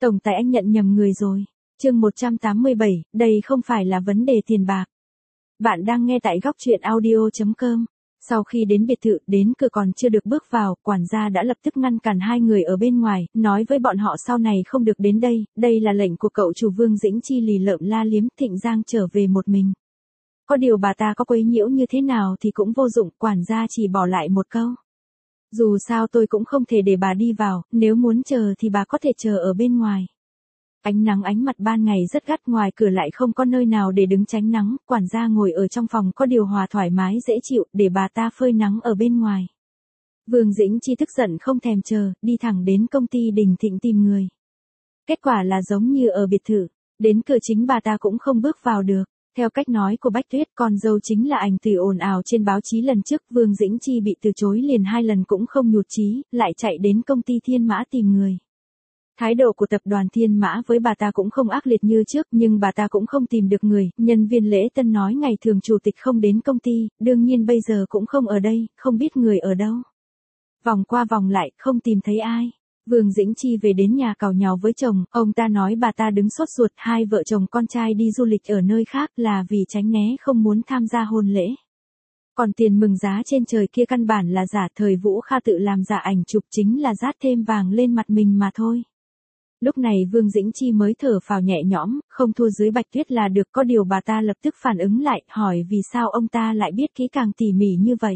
Tổng tài anh nhận nhầm người rồi. Chương 187, đây không phải là vấn đề tiền bạc. Bạn đang nghe tại góc truyện audio.com. Sau khi đến biệt thự, đến cửa còn chưa được bước vào, quản gia đã lập tức ngăn cản hai người ở bên ngoài, nói với bọn họ sau này không được đến đây là lệnh của cậu chủ Vương Dĩnh Chi. Lì lợm la liếm, Thịnh Giang trở về một mình. Có điều bà ta có quấy nhiễu như thế nào thì cũng vô dụng, quản gia chỉ bỏ lại một câu. Dù sao tôi cũng không thể để bà đi vào, nếu muốn chờ thì bà có thể chờ ở bên ngoài. Ánh nắng ánh mặt ban ngày rất gắt, ngoài cửa lại không có nơi nào để đứng tránh nắng, quản gia ngồi ở trong phòng có điều hòa thoải mái dễ chịu, để bà ta phơi nắng ở bên ngoài. Vương Dĩnh Chi tức giận không thèm chờ, đi thẳng đến công ty Đình Thịnh tìm người. Kết quả là giống như ở biệt thự, đến cửa chính bà ta cũng không bước vào được. Theo cách nói của Bách Tuyết, con dâu chính là ảnh từ ồn ào trên báo chí lần trước, Vương Dĩnh Chi bị từ chối liền 2 lần cũng không nhụt chí, lại chạy đến công ty Thiên Mã tìm người. Thái độ của tập đoàn Thiên Mã với bà ta cũng không ác liệt như trước, nhưng bà ta cũng không tìm được người. Nhân viên lễ tân nói ngày thường chủ tịch không đến công ty, đương nhiên bây giờ cũng không ở đây, không biết người ở đâu. Vòng qua vòng lại, không tìm thấy ai. Vương Dĩnh Chi về đến nhà càu nhàu với chồng, ông ta nói bà ta đứng sốt ruột, hai vợ chồng con trai đi du lịch ở nơi khác là vì tránh né không muốn tham gia hôn lễ. Còn tiền mừng giá trên trời kia căn bản là giả, thời Vũ Kha tự làm giả ảnh chụp chính là dát thêm vàng lên mặt mình mà thôi. Lúc này Vương Dĩnh Chi mới thở phào nhẹ nhõm, không thua dưới Bạch Tuyết là được, có điều bà ta lập tức phản ứng lại, hỏi vì sao ông ta lại biết kỹ càng tỉ mỉ như vậy.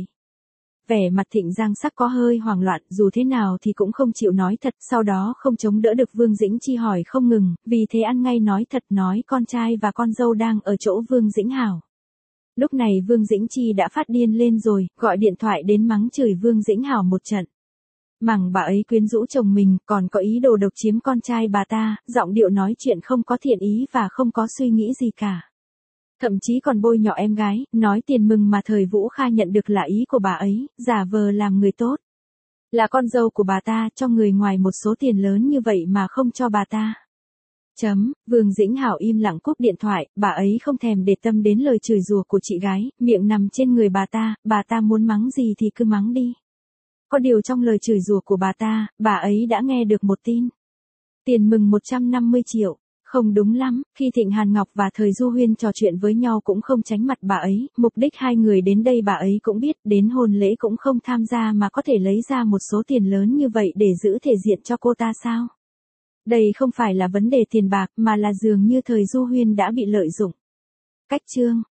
Vẻ mặt Thịnh Giang sắc có hơi hoảng loạn, dù thế nào thì cũng không chịu nói thật, sau đó không chống đỡ được Vương Dĩnh Chi hỏi không ngừng, vì thế ăn ngay nói thật, nói con trai và con dâu đang ở chỗ Vương Dĩnh Hảo. Lúc này Vương Dĩnh Chi đã phát điên lên rồi, gọi điện thoại đến mắng chửi Vương Dĩnh Hảo một trận. Mằng bà ấy quyến rũ chồng mình, còn có ý đồ độc chiếm con trai bà ta, giọng điệu nói chuyện không có thiện ý và không có suy nghĩ gì cả. Thậm chí còn bôi nhọ em gái, nói tiền mừng mà thời Vũ Kha nhận được là ý của bà ấy, giả vờ làm người tốt. Là con dâu của bà ta, cho người ngoài một số tiền lớn như vậy mà không cho bà ta. Vương Dĩnh Hảo im lặng cúp điện thoại, bà ấy không thèm để tâm đến lời chửi rủa của chị gái, miệng nằm trên người bà ta muốn mắng gì thì cứ mắng đi. Có điều trong lời chửi rủa của bà ấy đã nghe được một tin. Tiền mừng 150 triệu. Không đúng lắm, khi Thịnh Hàn Ngọc và Thời Du Huyên trò chuyện với nhau cũng không tránh mặt bà ấy, mục đích hai người đến đây bà ấy cũng biết, đến hôn lễ cũng không tham gia mà có thể lấy ra một số tiền lớn như vậy để giữ thể diện cho cô ta sao? Đây không phải là vấn đề tiền bạc mà là dường như Thời Du Huyên đã bị lợi dụng. Cách chương